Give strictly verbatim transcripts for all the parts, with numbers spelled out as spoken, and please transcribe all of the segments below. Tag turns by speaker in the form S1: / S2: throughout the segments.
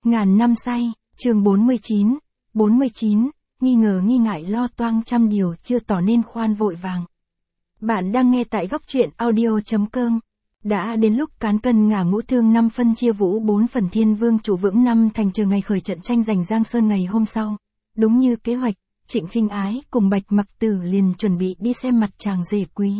S1: Ngàn năm say, chương bốn mươi chín, bốn mươi chín, nghi ngờ nghi ngại lo toang trăm điều chưa tỏ nên khoan vội vàng. Bạn đang nghe tại góc truyện audio.com. Đã đến lúc cán cân ngả ngũ thương năm phân chia vũ bốn phần, Thiên Vương chủ vững năm thành trừ ngày khởi trận tranh giành Giang Sơn ngày hôm sau. Đúng như kế hoạch, Trịnh Khinh Ái cùng Bạch Mặc Tử liền chuẩn bị đi xem mặt chàng rể quý.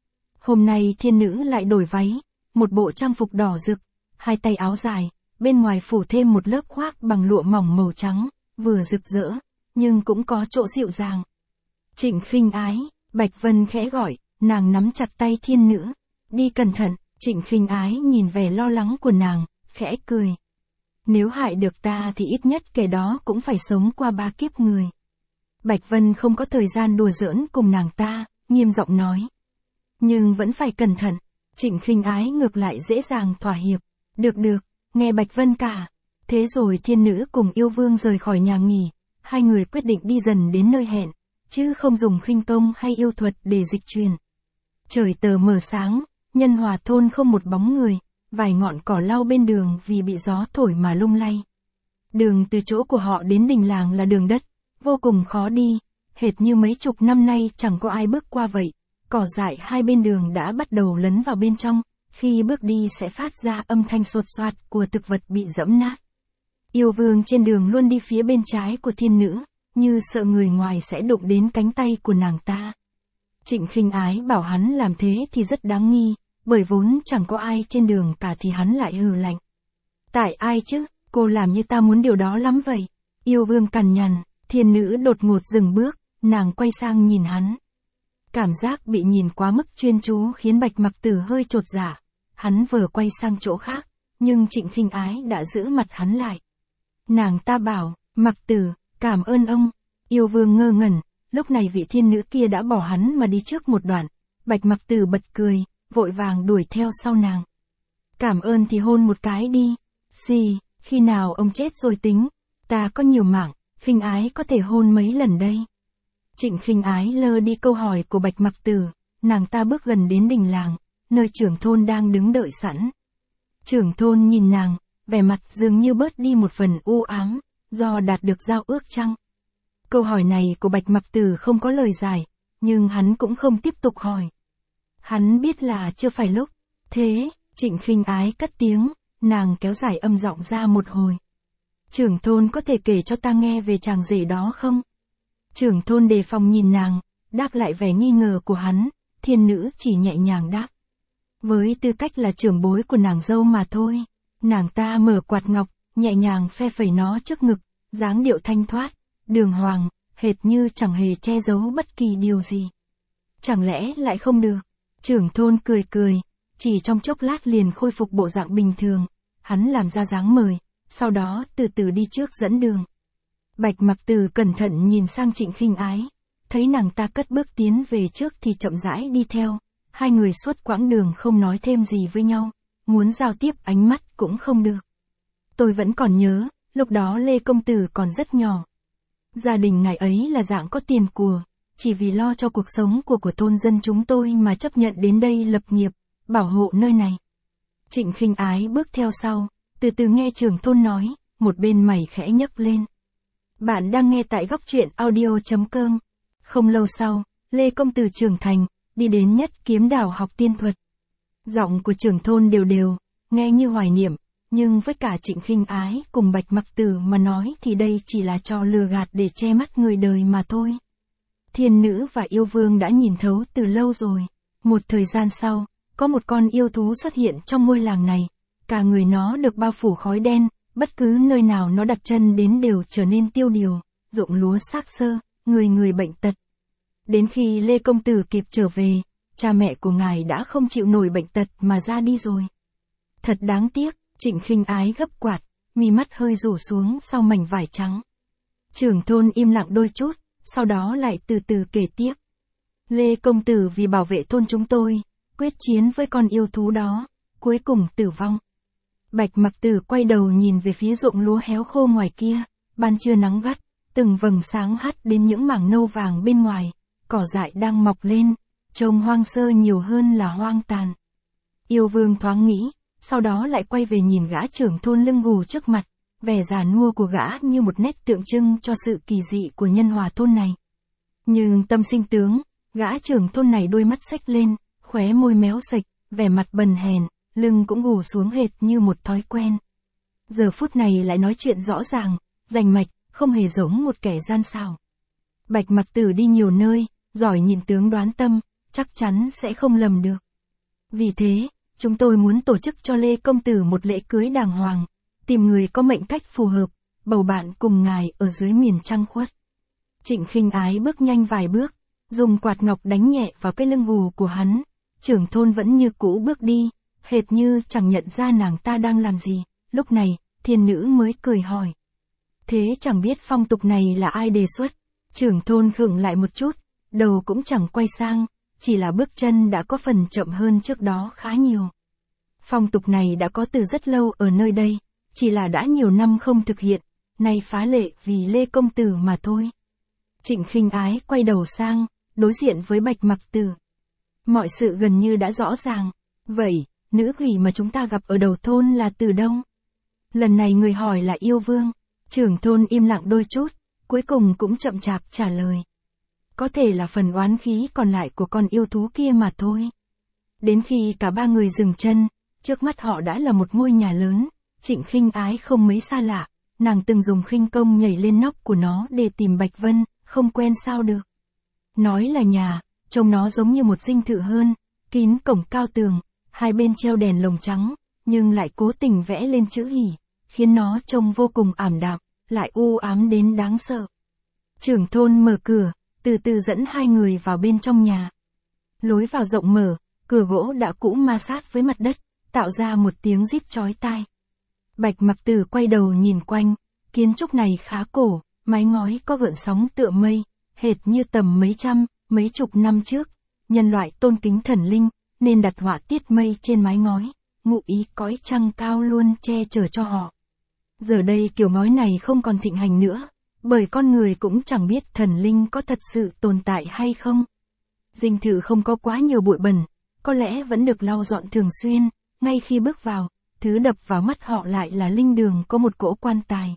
S1: Hôm nay thiên nữ lại đổi váy, một bộ trang phục đỏ rực, hai tay áo dài, bên ngoài phủ thêm một lớp khoác bằng lụa mỏng màu trắng, vừa rực rỡ, nhưng cũng có chỗ dịu dàng. Trịnh Khinh Ái, Bạch Vân khẽ gọi, nàng nắm chặt tay thiên nữ, đi cẩn thận. Trịnh Khinh Ái nhìn vẻ lo lắng của nàng, khẽ cười. Nếu hại được ta thì ít nhất kẻ đó cũng phải sống qua ba kiếp người. Bạch Vân không có thời gian đùa giỡn cùng nàng ta, nghiêm giọng nói. Nhưng vẫn phải cẩn thận. Trịnh Khinh Ái ngược lại dễ dàng thỏa hiệp. Được được, nghe Bạch Vân cả. Thế rồi thiên nữ cùng yêu vương rời khỏi nhà nghỉ, hai người quyết định đi dần đến nơi hẹn, chứ không dùng khinh công hay yêu thuật để dịch truyền. Trời tờ mờ sáng, Nhân Hòa thôn không một bóng người, vài ngọn cỏ lau bên đường vì bị gió thổi mà lung lay. Đường từ chỗ của họ đến đình làng là đường đất, vô cùng khó đi, hệt như mấy chục năm nay chẳng có ai bước qua vậy. Cỏ dại hai bên đường đã bắt đầu lấn vào bên trong, khi bước đi sẽ phát ra âm thanh sột soạt của thực vật bị dẫm nát. Yêu vương trên đường luôn đi phía bên trái của thiên nữ, như sợ người ngoài sẽ đụng đến cánh tay của nàng ta. Trịnh Khinh Ái bảo hắn làm thế thì rất đáng nghi, bởi vốn chẳng có ai trên đường cả thì hắn lại hừ lạnh. Tại ai chứ, cô làm như ta muốn điều đó lắm vậy. Yêu vương cằn nhằn, thiên nữ đột ngột dừng bước, nàng quay sang nhìn hắn. Cảm giác bị nhìn quá mức chuyên chú khiến Bạch Mặc Tử hơi chột dạ. Hắn vừa quay sang chỗ khác, nhưng Trịnh Khinh Ái đã giữ mặt hắn lại. Nàng ta bảo, Mặc Tử, cảm ơn ông. Yêu vương ngơ ngẩn, lúc này vị thiên nữ kia đã bỏ hắn mà đi trước một đoạn. Bạch Mặc Tử bật cười, vội vàng đuổi theo sau nàng. Cảm ơn thì hôn một cái đi. Xì, khi nào ông chết rồi tính. Ta có nhiều mạng, Khinh Ái có thể hôn mấy lần đây. Trịnh Khinh Ái lơ đi câu hỏi của Bạch Mặc Tử, nàng ta bước gần đến đình làng, nơi trưởng thôn đang đứng đợi sẵn. Trưởng thôn nhìn nàng, vẻ mặt dường như bớt đi một phần u ám, do đạt được giao ước chăng? Câu hỏi này của Bạch Mặc Tử không có lời giải, nhưng hắn cũng không tiếp tục hỏi. Hắn biết là chưa phải lúc. Thế, Trịnh Khinh Ái cất tiếng, nàng kéo dài âm giọng ra một hồi. Trưởng thôn có thể kể cho ta nghe về chàng rể đó không? Trưởng thôn đề phòng nhìn nàng, đáp lại vẻ nghi ngờ của hắn, thiên nữ chỉ nhẹ nhàng đáp. Với tư cách là trưởng bối của nàng dâu mà thôi. Nàng ta mở quạt ngọc, nhẹ nhàng phe phẩy nó trước ngực, dáng điệu thanh thoát, đường hoàng, hệt như chẳng hề che giấu bất kỳ điều gì. Chẳng lẽ lại không được? Trưởng thôn cười cười, chỉ trong chốc lát liền khôi phục bộ dạng bình thường, hắn làm ra dáng mời, sau đó từ từ đi trước dẫn đường. Bạch Mặc Tử cẩn thận nhìn sang Trịnh Khinh Ái, thấy nàng ta cất bước tiến về trước thì chậm rãi đi theo, hai người suốt quãng đường không nói thêm gì với nhau, muốn giao tiếp ánh mắt cũng không được. Tôi vẫn còn nhớ, lúc đó Lê Công Tử còn rất nhỏ. Gia đình ngài ấy là dạng có tiền của, chỉ vì lo cho cuộc sống của của thôn dân chúng tôi mà chấp nhận đến đây lập nghiệp, bảo hộ nơi này. Trịnh Khinh Ái bước theo sau, từ từ nghe trưởng thôn nói, một bên mày khẽ nhấc lên. Bạn đang nghe tại góc truyện audio.com. Không lâu sau, Lê Công Tử trưởng thành, đi đến Nhất Kiếm Đảo học tiên thuật. Giọng của trưởng thôn đều đều, nghe như hoài niệm, nhưng với cả Trịnh Khinh Ái cùng Bạch Mặc Tử mà nói thì đây chỉ là trò lừa gạt để che mắt người đời mà thôi. Thiên nữ và yêu vương đã nhìn thấu từ lâu rồi. Một thời gian sau, có một con yêu thú xuất hiện trong ngôi làng này. Cả người nó được bao phủ khói đen, bất cứ nơi nào nó đặt chân đến đều trở nên tiêu điều, ruộng lúa xác xơ, người người bệnh tật. Đến khi Lê Công Tử kịp trở về, cha mẹ của ngài đã không chịu nổi bệnh tật mà ra đi rồi. Thật đáng tiếc, Trịnh Khinh Ái gấp quạt, mi mắt hơi rủ xuống sau mảnh vải trắng. Trưởng thôn im lặng đôi chút, sau đó lại từ từ kể tiếp. Lê Công Tử vì bảo vệ thôn chúng tôi, quyết chiến với con yêu thú đó, cuối cùng tử vong. Bạch Mặc Tử quay đầu nhìn về phía ruộng lúa héo khô ngoài kia, ban trưa nắng gắt, từng vầng sáng hắt đến những mảng nâu vàng bên ngoài, cỏ dại đang mọc lên, trông hoang sơ nhiều hơn là hoang tàn. Yêu vương thoáng nghĩ, sau đó lại quay về nhìn gã trưởng thôn lưng gù trước mặt, vẻ già nua của gã như một nét tượng trưng cho sự kỳ dị của nhân hòa thôn này. Nhưng tâm sinh tướng, gã trưởng thôn này đôi mắt xếch lên, khóe môi méo sạch, vẻ mặt bần hèn, lưng cũng gù xuống hệt như một thói quen. Giờ phút này lại nói chuyện rõ ràng, rành mạch, không hề giống một kẻ gian xảo. Bạch Mặc Tử đi nhiều nơi, giỏi nhìn tướng đoán tâm, chắc chắn sẽ không lầm được. Vì thế, chúng tôi muốn tổ chức cho Lê Công Tử một lễ cưới đàng hoàng, tìm người có mệnh cách phù hợp, bầu bạn cùng ngài ở dưới miền trăng khuất. Trịnh Khinh Ái bước nhanh vài bước, dùng quạt ngọc đánh nhẹ vào cái lưng gù của hắn, trưởng thôn vẫn như cũ bước đi, hệt như chẳng nhận ra nàng ta đang làm gì. Lúc này, thiên nữ mới cười hỏi. Thế chẳng biết phong tục này là ai đề xuất? Trưởng thôn khựng lại một chút, đầu cũng chẳng quay sang, chỉ là bước chân đã có phần chậm hơn trước đó khá nhiều. Phong tục này đã có từ rất lâu ở nơi đây, chỉ là đã nhiều năm không thực hiện, nay phá lệ vì Lê Công Tử mà thôi. Trịnh Khinh Ái quay đầu sang, đối diện với Bạch Mặc Tử. Mọi sự gần như đã rõ ràng. Vậy, nữ quỷ mà chúng ta gặp ở đầu thôn là từ đâu? Lần này người hỏi là Yêu Vương. Trưởng thôn im lặng đôi chút, cuối cùng cũng chậm chạp trả lời. Có thể là phần oán khí còn lại của con yêu thú kia mà thôi. Đến khi cả ba người dừng chân, trước mắt họ đã là một ngôi nhà lớn. Trịnh Khinh Ái không mấy xa lạ, nàng từng dùng khinh công nhảy lên nóc của nó để tìm Bạch Vân, không quen sao được. Nói là nhà, trông nó giống như một dinh thự hơn, kín cổng cao tường, hai bên treo đèn lồng trắng, nhưng lại cố tình vẽ lên chữ hỉ, khiến nó trông vô cùng ảm đạm, lại u ám đến đáng sợ. Trưởng thôn mở cửa, từ từ dẫn hai người vào bên trong nhà. Lối vào rộng mở, cửa gỗ đã cũ ma sát với mặt đất, tạo ra một tiếng rít chói tai. Bạch Mặc Tử quay đầu nhìn quanh, kiến trúc này khá cổ, mái ngói có gợn sóng tựa mây, hệt như tầm mấy trăm, mấy chục năm trước, nhân loại tôn kính thần linh, nên đặt họa tiết mây trên mái ngói, ngụ ý cõi trăng cao luôn che chở cho họ. Giờ đây kiểu ngói này không còn thịnh hành nữa, bởi con người cũng chẳng biết thần linh có thật sự tồn tại hay không. Dinh thự không có quá nhiều bụi bẩn, có lẽ vẫn được lau dọn thường xuyên, ngay khi bước vào, thứ đập vào mắt họ lại là linh đường có một cỗ quan tài.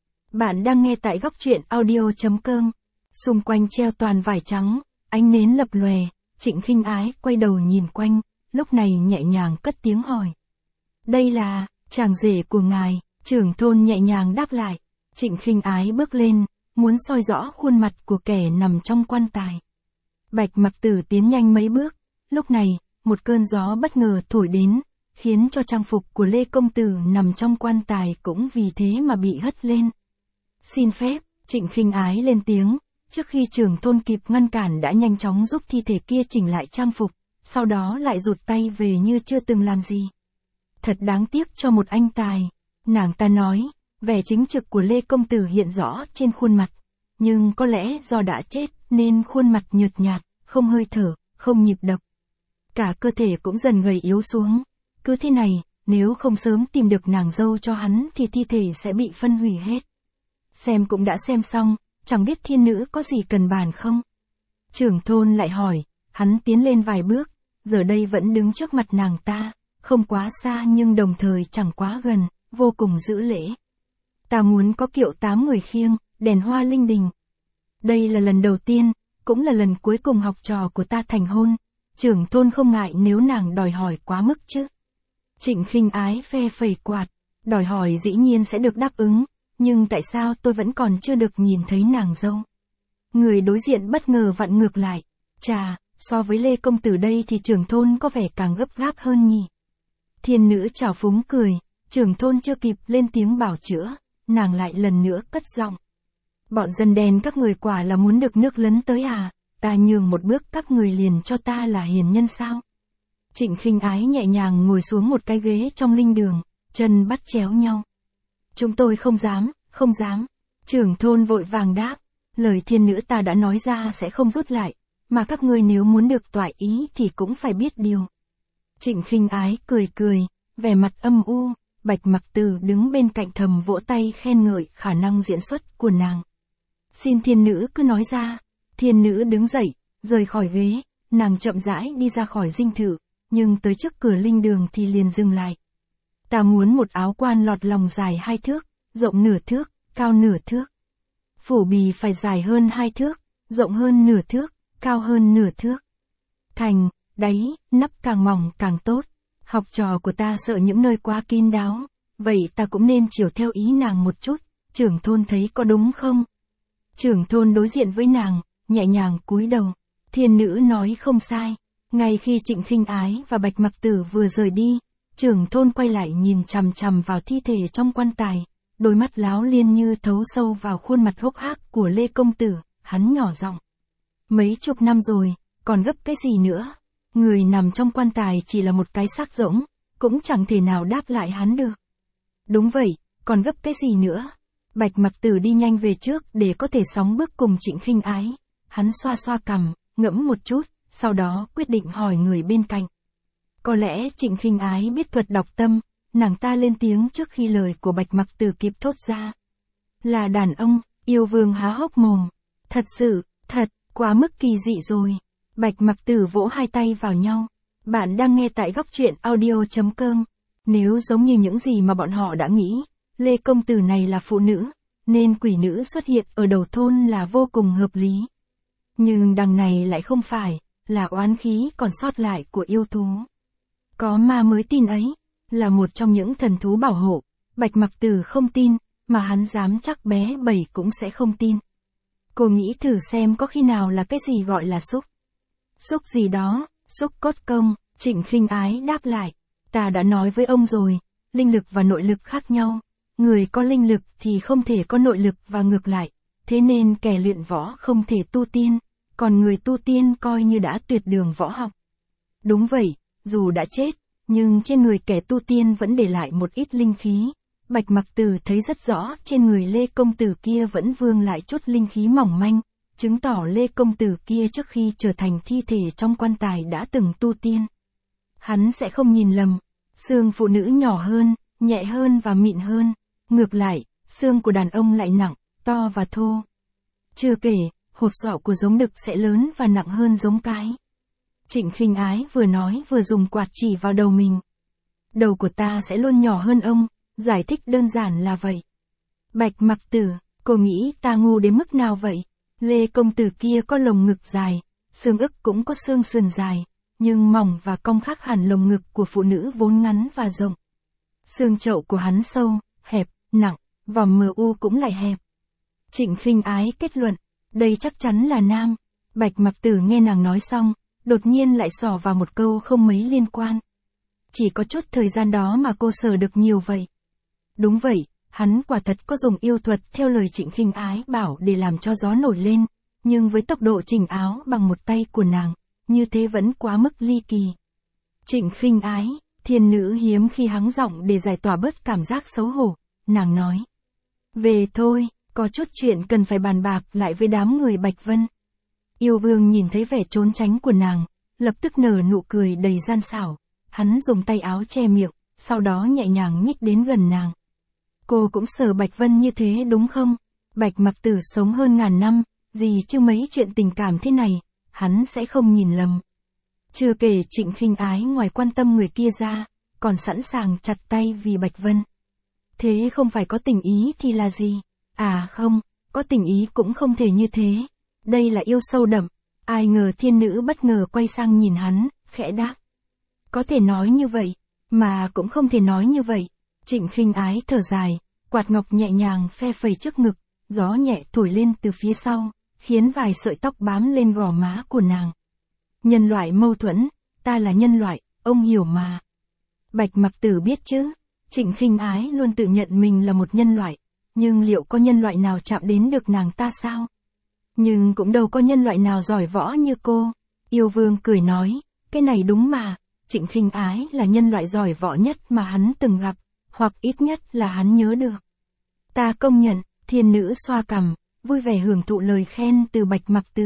S1: Bạn đang nghe tại góc truyện audio chấm com. Xung quanh treo toàn vải trắng, ánh nến lập lòe, Trịnh Khinh Ái quay đầu nhìn quanh, lúc này nhẹ nhàng cất tiếng hỏi. Đây là, chàng rể của ngài, trưởng thôn nhẹ nhàng đáp lại. Trịnh Khinh Ái bước lên, muốn soi rõ khuôn mặt của kẻ nằm trong quan tài. Bạch Mặc Tử tiến nhanh mấy bước, lúc này, một cơn gió bất ngờ thổi đến, khiến cho trang phục của Lê Công Tử nằm trong quan tài cũng vì thế mà bị hất lên. Xin phép, Trịnh Khinh Ái lên tiếng, trước khi trưởng thôn kịp ngăn cản đã nhanh chóng giúp thi thể kia chỉnh lại trang phục, sau đó lại rụt tay về như chưa từng làm gì. Thật đáng tiếc cho một anh tài, nàng ta nói, vẻ chính trực của Lê Công Tử hiện rõ trên khuôn mặt, nhưng có lẽ do đã chết nên khuôn mặt nhợt nhạt, không hơi thở, không nhịp đập. Cả cơ thể cũng dần gầy yếu xuống, cứ thế này, nếu không sớm tìm được nàng dâu cho hắn thì thi thể sẽ bị phân hủy hết. Xem cũng đã xem xong, chẳng biết thiên nữ có gì cần bàn không? Trưởng thôn lại hỏi, hắn tiến lên vài bước, giờ đây vẫn đứng trước mặt nàng ta, không quá xa nhưng đồng thời chẳng quá gần, vô cùng giữ lễ. Ta muốn có kiệu tám người khiêng, đèn hoa linh đình. Đây là lần đầu tiên, cũng là lần cuối cùng học trò của ta thành hôn, trưởng thôn không ngại nếu nàng đòi hỏi quá mức chứ. Trịnh Khinh Ái phe phẩy quạt, đòi hỏi dĩ nhiên sẽ được đáp ứng, nhưng tại sao tôi vẫn còn chưa được nhìn thấy nàng dâu? Người đối diện bất ngờ vặn ngược lại, chà, so với Lê Công Tử đây thì trưởng thôn có vẻ càng gấp gáp hơn nhỉ. Thiên nữ trào phúng cười, trưởng thôn chưa kịp lên tiếng bảo chữa, nàng lại lần nữa cất giọng. Bọn dân đen các người quả là muốn được nước lấn tới à, ta nhường một bước các người liền cho ta là hiền nhân sao? Trịnh Khinh Ái nhẹ nhàng ngồi xuống một cái ghế trong linh đường, chân bắt chéo nhau. Chúng tôi không dám, không dám. Trưởng thôn vội vàng đáp, lời thiên nữ ta đã nói ra sẽ không rút lại, mà các ngươi nếu muốn được toại ý thì cũng phải biết điều. Trịnh Khinh Ái cười cười, vẻ mặt âm u, Bạch Mặc Tử đứng bên cạnh thầm vỗ tay khen ngợi khả năng diễn xuất của nàng. Xin thiên nữ cứ nói ra. Thiên nữ đứng dậy, rời khỏi ghế, nàng chậm rãi đi ra khỏi dinh thự, nhưng tới trước cửa linh đường thì liền dừng lại. Ta muốn một áo quan lọt lòng dài hai thước, rộng nửa thước, cao nửa thước. Phủ bì phải dài hơn hai thước, rộng hơn nửa thước, cao hơn nửa thước. Thành, đáy, nắp càng mỏng càng tốt. Học trò của ta sợ những nơi quá kín đáo, vậy ta cũng nên chiều theo ý nàng một chút, trưởng thôn thấy có đúng không? Trưởng thôn đối diện với nàng, nhẹ nhàng cúi đầu. Thiên nữ nói không sai. Ngay khi Trịnh Khinh Ái và Bạch Mặc Tử vừa rời đi, trưởng thôn quay lại nhìn chằm chằm vào thi thể trong quan tài, đôi mắt láo liên như thấu sâu vào khuôn mặt hốc hác của Lê Công Tử, hắn nhỏ giọng. Mấy chục năm rồi, còn gấp cái gì nữa? Người nằm trong quan tài chỉ là một cái xác rỗng, cũng chẳng thể nào đáp lại hắn được. Đúng vậy, còn gấp cái gì nữa? Bạch Mặc Tử đi nhanh về trước để có thể sóng bước cùng Trịnh Khinh Ái. Hắn xoa xoa cằm, ngẫm một chút, sau đó quyết định hỏi người bên cạnh. Có lẽ Trịnh Khinh Ái biết thuật đọc tâm, nàng ta lên tiếng trước khi lời của Bạch Mặc Tử kịp thốt ra. Là đàn ông, Yêu Vương há hốc mồm. Thật sự, thật, quá mức kỳ dị rồi. Bạch Mặc Tử vỗ hai tay vào nhau. Bạn đang nghe tại góc truyện audio chấm com. Nếu giống như những gì mà bọn họ đã nghĩ, Lê Công Tử này là phụ nữ, nên quỷ nữ xuất hiện ở đầu thôn là vô cùng hợp lý. Nhưng đằng này lại không phải, là oán khí còn sót lại của yêu thú. Có ma mới tin ấy, là một trong những thần thú bảo hộ. Bạch Mặc Tử không tin, mà hắn dám chắc bé Bảy cũng sẽ không tin. Cô nghĩ thử xem có khi nào là cái gì gọi là xúc. Xúc gì đó, xúc cốt công. Trịnh Khinh Ái đáp lại. Ta đã nói với ông rồi, linh lực và nội lực khác nhau. Người có linh lực thì không thể có nội lực và ngược lại. Thế nên kẻ luyện võ không thể tu tiên, còn người tu tiên coi như đã tuyệt đường võ học. Đúng vậy, dù đã chết, nhưng trên người kẻ tu tiên vẫn để lại một ít linh khí. Bạch Mặc Tử thấy rất rõ trên người Lê Công Tử kia vẫn vương lại chút linh khí mỏng manh, chứng tỏ Lê Công Tử kia trước khi trở thành thi thể trong quan tài đã từng tu tiên. Hắn sẽ không nhìn lầm, xương phụ nữ nhỏ hơn, nhẹ hơn và mịn hơn, ngược lại, xương của đàn ông lại nặng, to và thô. Chưa kể, hột sọ của giống đực sẽ lớn và nặng hơn giống cái. Trịnh Khinh Ái vừa nói vừa dùng quạt chỉ vào đầu mình. Đầu của ta sẽ luôn nhỏ hơn ông, giải thích đơn giản là vậy. Bạch Mặc Tử, cô nghĩ ta ngu đến mức nào vậy? Lê Công Tử kia có lồng ngực dài, xương ức cũng có xương sườn dài, nhưng mỏng và cong khác hẳn lồng ngực của phụ nữ vốn ngắn và rộng. Xương chậu của hắn sâu, hẹp, nặng, vòm mờ u cũng lại hẹp. Trịnh Khinh Ái kết luận, đây chắc chắn là nam. Bạch Mặc Tử nghe nàng nói xong, đột nhiên lại xỏ vào một câu không mấy liên quan. Chỉ có chút thời gian đó mà cô sờ được nhiều vậy. Đúng vậy, hắn quả thật có dùng yêu thuật theo lời Trịnh Khinh Ái bảo để làm cho gió nổi lên, nhưng với tốc độ chỉnh áo bằng một tay của nàng, như thế vẫn quá mức ly kỳ. Trịnh Khinh Ái, thiên nữ hiếm khi hắng giọng để giải tỏa bớt cảm giác xấu hổ, nàng nói. Về thôi, có chút chuyện cần phải bàn bạc lại với đám người Bạch Vân. Yêu Vương nhìn thấy vẻ trốn tránh của nàng, lập tức nở nụ cười đầy gian xảo, hắn dùng tay áo che miệng, sau đó nhẹ nhàng nhích đến gần nàng. Cô cũng sợ Bạch Vân như thế đúng không? Bạch Mặc Tử sống hơn ngàn năm, gì chứ mấy chuyện tình cảm thế này, hắn sẽ không nhìn lầm. Chưa kể Trịnh Khinh Ái ngoài quan tâm người kia ra, còn sẵn sàng chặt tay vì Bạch Vân. Thế không phải có tình ý thì là gì? À không, có tình ý cũng không thể như thế. Đây là yêu sâu đậm. Ai ngờ thiên nữ bất ngờ quay sang nhìn hắn, khẽ đáp. Có thể nói như vậy, mà cũng không thể nói như vậy. Trịnh Khinh Ái thở dài, quạt ngọc nhẹ nhàng phe phẩy trước ngực, gió nhẹ thổi lên từ phía sau, khiến vài sợi tóc bám lên gò má của nàng. Nhân loại mâu thuẫn, ta là nhân loại, ông hiểu mà. Bạch Mặc Tử biết chứ, Trịnh Khinh Ái luôn tự nhận mình là một nhân loại, nhưng liệu có nhân loại nào chạm đến được nàng ta sao? Nhưng cũng đâu có nhân loại nào giỏi võ như cô. Yêu Vương cười nói, cái này đúng mà, Trịnh Khinh Ái là nhân loại giỏi võ nhất mà hắn từng gặp, hoặc ít nhất là hắn nhớ được. Ta công nhận, thiên nữ xoa cằm, vui vẻ hưởng thụ lời khen từ Bạch Mặc Tử.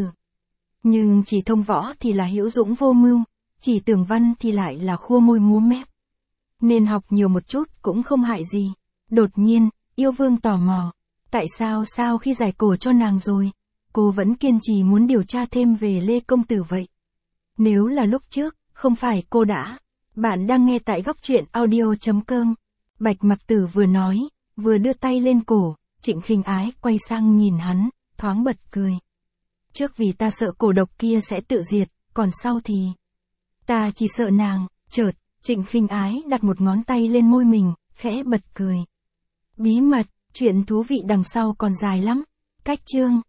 S1: Nhưng chỉ thông võ thì là hữu dũng vô mưu, chỉ tưởng văn thì lại là khua môi múa mép. Nên học nhiều một chút cũng không hại gì. Đột nhiên, Yêu Vương tò mò, tại sao sao khi giải cổ cho nàng rồi, cô vẫn kiên trì muốn điều tra thêm về Lê Công Tử vậy? Nếu là lúc trước, không phải cô đã. Bạn đang nghe tại góc truyện audio chấm com. Bạch Mặc Tử vừa nói, Vừa đưa tay lên cổ, Trịnh Khinh Ái quay sang nhìn hắn, thoáng bật cười. Trước vì ta sợ cổ độc kia sẽ tự diệt, còn sau thì... Ta chỉ sợ nàng, chợt, Trịnh Khinh Ái đặt một ngón tay lên môi mình, khẽ bật cười. Bí mật, chuyện thú vị đằng sau còn dài lắm. Cách chương